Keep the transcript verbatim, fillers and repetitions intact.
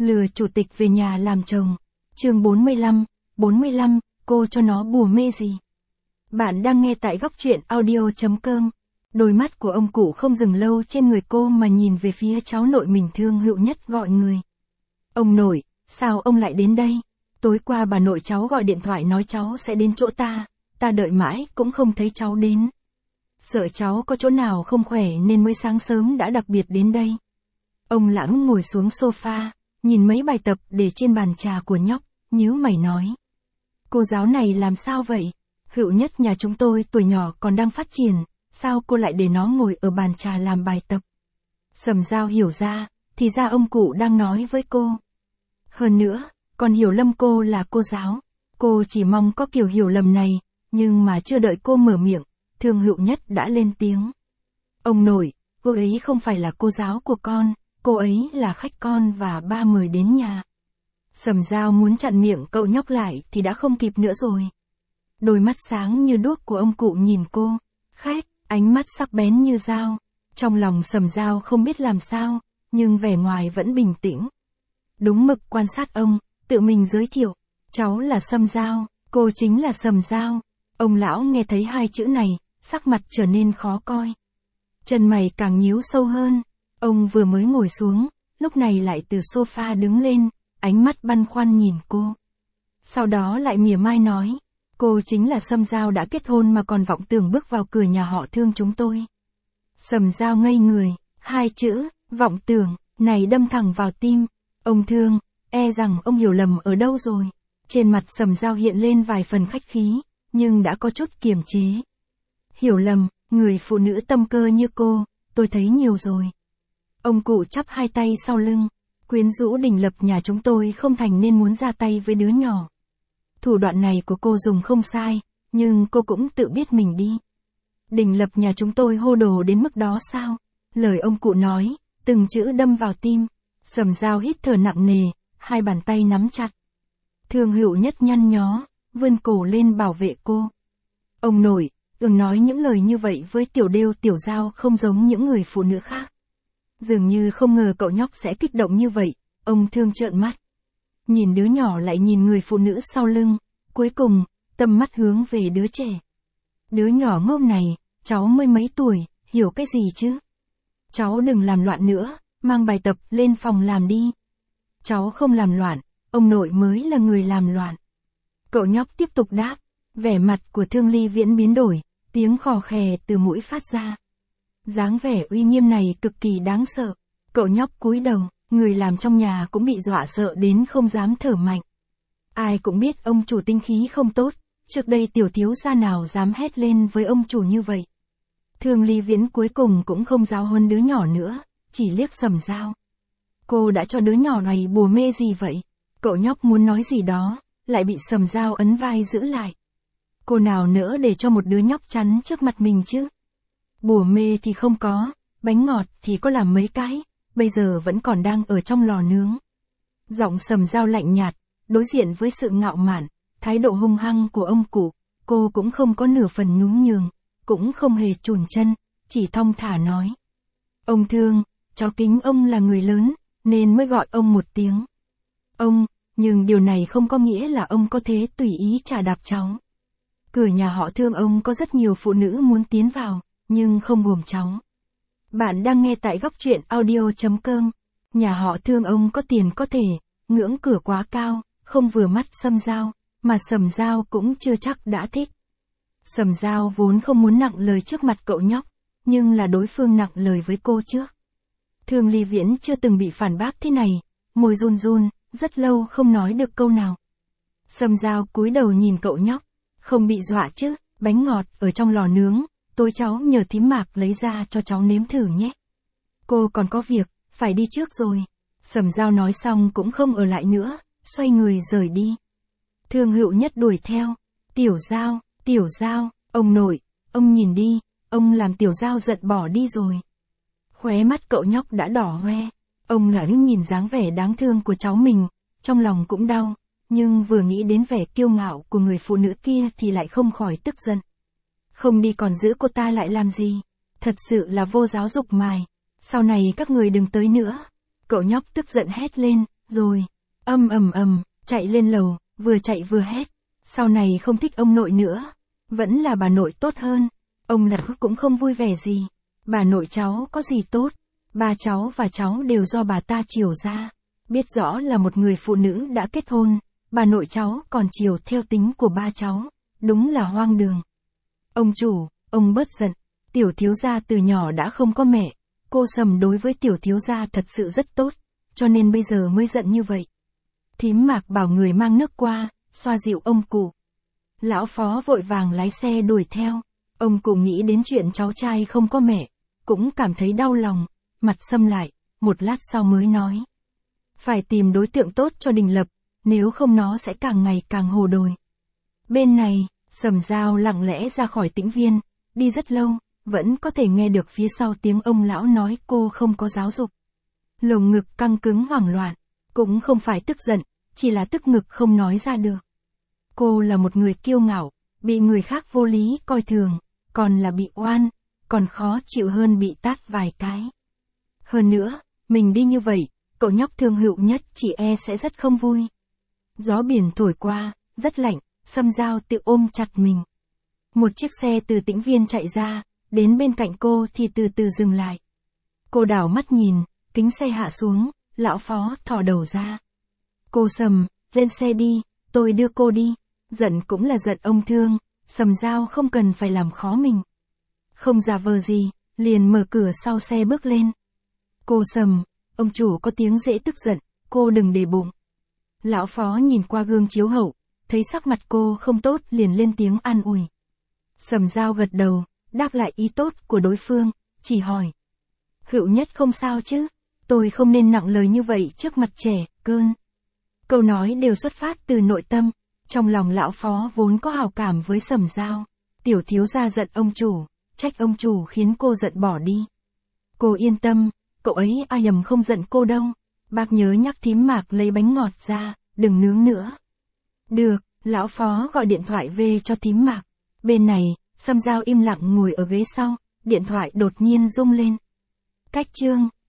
Lừa chủ tịch về nhà làm chồng. Chương bốn mươi lăm, bốn mươi lăm, cô cho nó bùa mê gì? Bạn đang nghe tại góc truyện audio chấm com. Đôi mắt của ông cụ không dừng lâu trên người cô mà nhìn về phía cháu nội mình thương hữu nhất gọi người. Ông nội, sao ông lại đến đây? Tối qua bà nội cháu gọi điện thoại nói cháu sẽ đến chỗ ta, ta đợi mãi cũng không thấy cháu đến. Sợ cháu có chỗ nào không khỏe nên mới sáng sớm đã đặc biệt đến đây. Ông Lãng ngồi xuống sofa, nhìn mấy bài tập để trên bàn trà của nhóc, nhíu mày nói. Cô giáo này làm sao vậy? Hữu nhất nhà chúng tôi tuổi nhỏ còn đang phát triển, sao cô lại để nó ngồi ở bàn trà làm bài tập? Sầm Dao hiểu ra, thì ra ông cụ đang nói với cô. Hơn nữa, còn hiểu lầm cô là cô giáo. Cô chỉ mong có kiểu hiểu lầm này, nhưng mà chưa đợi cô mở miệng, Thương Hữu Nhất đã lên tiếng. Ông nội, cô ấy không phải là cô giáo của con, cô ấy là khách con và ba mời đến nhà. Sầm Dao muốn chặn miệng cậu nhóc lại thì đã không kịp nữa rồi. Đôi mắt sáng như đuốc của ông cụ nhìn cô, khách, ánh mắt sắc bén như dao. Trong lòng Sầm Dao không biết làm sao, nhưng vẻ ngoài vẫn bình tĩnh. Đúng mực quan sát ông, tự mình giới thiệu, cháu là Sầm Dao, cô chính là Sầm Dao. Ông lão nghe thấy hai chữ này, sắc mặt trở nên khó coi. Chân mày càng nhíu sâu hơn, ông vừa mới ngồi xuống, lúc này lại từ sofa đứng lên, ánh mắt băn khoăn nhìn cô. Sau đó lại mỉa mai nói, cô chính là Sầm Dao đã kết hôn mà còn vọng tưởng bước vào cửa nhà họ Thương chúng tôi. Sầm Dao ngây người, hai chữ, vọng tưởng, này đâm thẳng vào tim. Ông Thương, e rằng ông hiểu lầm ở đâu rồi. Trên mặt Sầm Dao hiện lên vài phần khách khí, nhưng đã có chút kiềm chế. Hiểu lầm, người phụ nữ tâm cơ như cô, tôi thấy nhiều rồi. Ông cụ chắp hai tay sau lưng, quyến rũ Đình Lập nhà chúng tôi không thành nên muốn ra tay với đứa nhỏ. Thủ đoạn này của cô dùng không sai, nhưng cô cũng tự biết mình đi. Đình Lập nhà chúng tôi hô đồ đến mức đó sao? Lời ông cụ nói, từng chữ đâm vào tim. Sầm Dao hít thở nặng nề, hai bàn tay nắm chặt. Thương Hữu Nhất nhăn nhó, vươn cổ lên bảo vệ cô. Ông nội, đừng nói những lời như vậy với Tiểu Đêu Tiểu Dao không giống những người phụ nữ khác. Dường như không ngờ cậu nhóc sẽ kích động như vậy, ông Thương trợn mắt. Nhìn đứa nhỏ lại nhìn người phụ nữ sau lưng, cuối cùng, tầm mắt hướng về đứa trẻ. Đứa nhỏ ngốc này, cháu mới mấy tuổi, hiểu cái gì chứ? Cháu đừng làm loạn nữa, mang bài tập lên phòng làm đi. Cháu không làm loạn, ông nội mới là người làm loạn. Cậu nhóc tiếp tục đáp, vẻ mặt của Thương Ly Viễn biến đổi, tiếng khò khè từ mũi phát ra. Dáng vẻ uy nghiêm này cực kỳ đáng sợ. Cậu nhóc cúi đầu, người làm trong nhà cũng bị dọa sợ đến không dám thở mạnh. Ai cũng biết ông chủ tinh khí không tốt, trước đây tiểu thiếu gia nào dám hét lên với ông chủ như vậy. Thương Ly Viễn cuối cùng cũng không giáo huấn đứa nhỏ nữa, chỉ liếc Sầm Dao. Cô đã cho đứa nhỏ này bùa mê gì vậy? Cậu nhóc muốn nói gì đó, lại bị Sầm Dao ấn vai giữ lại. Cô nào nỡ để cho một đứa nhóc chắn trước mặt mình chứ? Bùa mê thì không có, bánh ngọt thì có làm mấy cái, bây giờ vẫn còn đang ở trong lò nướng. Giọng Sầm Dao lạnh nhạt, đối diện với sự ngạo mạn, thái độ hung hăng của ông cụ, cô cũng không có nửa phần nhún nhường, cũng không hề chùn chân, chỉ thong thả nói. Ông Thương, cháu kính ông là người lớn, nên mới gọi ông một tiếng. Ông, nhưng điều này không có nghĩa là ông có thể tùy ý chà đạp cháu. Cửa nhà họ Thương ông có rất nhiều phụ nữ muốn tiến vào, nhưng không gồm cháu. Bạn đang nghe tại góc truyện audio chấm com. Nhà họ Thương ông có tiền có thể, ngưỡng cửa quá cao, không vừa mắt Sầm Dao, mà Sầm Dao cũng chưa chắc đã thích. Sầm Dao vốn không muốn nặng lời trước mặt cậu nhóc, nhưng là đối phương nặng lời với cô trước. Thương Ly Viễn chưa từng bị phản bác thế này, môi run run, rất lâu không nói được câu nào. Sầm Dao cúi đầu nhìn cậu nhóc, không bị dọa chứ, bánh ngọt ở trong lò nướng, tối cháu nhờ thím Mạc lấy ra cho cháu nếm thử nhé. Cô còn có việc, phải đi trước rồi. Sầm Dao nói xong cũng không ở lại nữa, xoay người rời đi. Thương Hữu Nhất đuổi theo, Tiểu Dao, Tiểu Dao, ông nội, ông nhìn đi, ông làm Tiểu Dao giận bỏ đi rồi. Khóe mắt cậu nhóc đã đỏ hoe, ông Lãng nhìn dáng vẻ đáng thương của cháu mình, trong lòng cũng đau, nhưng vừa nghĩ đến vẻ kiêu ngạo của người phụ nữ kia thì lại không khỏi tức giận. Không đi còn giữ cô ta lại làm gì, thật sự là vô giáo dục mài, sau này các người đừng tới nữa. Cậu nhóc tức giận hét lên, rồi, âm ầm ầm, chạy lên lầu, vừa chạy vừa hét. Sau này không thích ông nội nữa. Vẫn là bà nội tốt hơn. Ông lão cũng không vui vẻ gì. Bà nội cháu có gì tốt. Ba cháu và cháu đều do bà ta chiều ra. Biết rõ là một người phụ nữ đã kết hôn. Bà nội cháu còn chiều theo tính của ba cháu. Đúng là hoang đường. Ông chủ, ông bớt giận. Tiểu thiếu gia từ nhỏ đã không có mẹ. Cô Sầm đối với tiểu thiếu gia thật sự rất tốt. Cho nên bây giờ mới giận như vậy. Thím Mạc bảo người mang nước qua, xoa dịu ông cụ. Lão Phó vội vàng lái xe đuổi theo. Ông cụ nghĩ đến chuyện cháu trai không có mẹ. Cũng cảm thấy đau lòng. Mặt sầm lại, một lát sau mới nói. Phải tìm đối tượng tốt cho Đình Lập. Nếu không nó sẽ càng ngày càng hồ đồ. Bên này, Sầm Giao lặng lẽ ra khỏi tĩnh viên. Đi rất lâu, vẫn có thể nghe được phía sau tiếng ông lão nói cô không có giáo dục. Lồng ngực căng cứng hoảng loạn. Cũng không phải tức giận, chỉ là tức ngực không nói ra được. Cô là một người kiêu ngạo, bị người khác vô lý coi thường, còn là bị oan, còn khó chịu hơn bị tát vài cái. Hơn nữa, mình đi như vậy, cậu nhóc thương hữu nhất chị e sẽ rất không vui. Gió biển thổi qua, rất lạnh, Sầm Giao tự ôm chặt mình. Một chiếc xe từ tĩnh viên chạy ra, đến bên cạnh cô thì từ từ dừng lại. Cô đảo mắt nhìn, kính xe hạ xuống, lão Phó thò đầu ra. Cô Sầm, lên xe đi, tôi đưa cô đi. Giận cũng là giận ông thương, Sầm Giao không cần phải làm khó mình. Không giả vờ gì, liền mở cửa sau xe bước lên. Cô Sầm, ông chủ có tiếng dễ tức giận, cô đừng để bụng. Lão Phó nhìn qua gương chiếu hậu, thấy sắc mặt cô không tốt liền lên tiếng an ủi. Sầm Giao gật đầu, đáp lại ý tốt của đối phương, chỉ hỏi. Hữu nhất không sao chứ, tôi không nên nặng lời như vậy trước mặt trẻ, cơn. Câu nói đều xuất phát từ nội tâm, trong lòng lão Phó vốn có hào cảm với Sầm Giao. Tiểu thiếu gia giận ông chủ, trách ông chủ khiến cô giận bỏ đi. Cô yên tâm, cậu ấy ai nhầm không giận cô đâu. Bác nhớ nhắc thím Mạc lấy bánh ngọt ra, đừng nướng nữa. Được, lão Phó gọi điện thoại về cho thím Mạc. Bên này, Sầm Giao im lặng ngồi ở ghế sau, điện thoại đột nhiên rung lên. Cách chương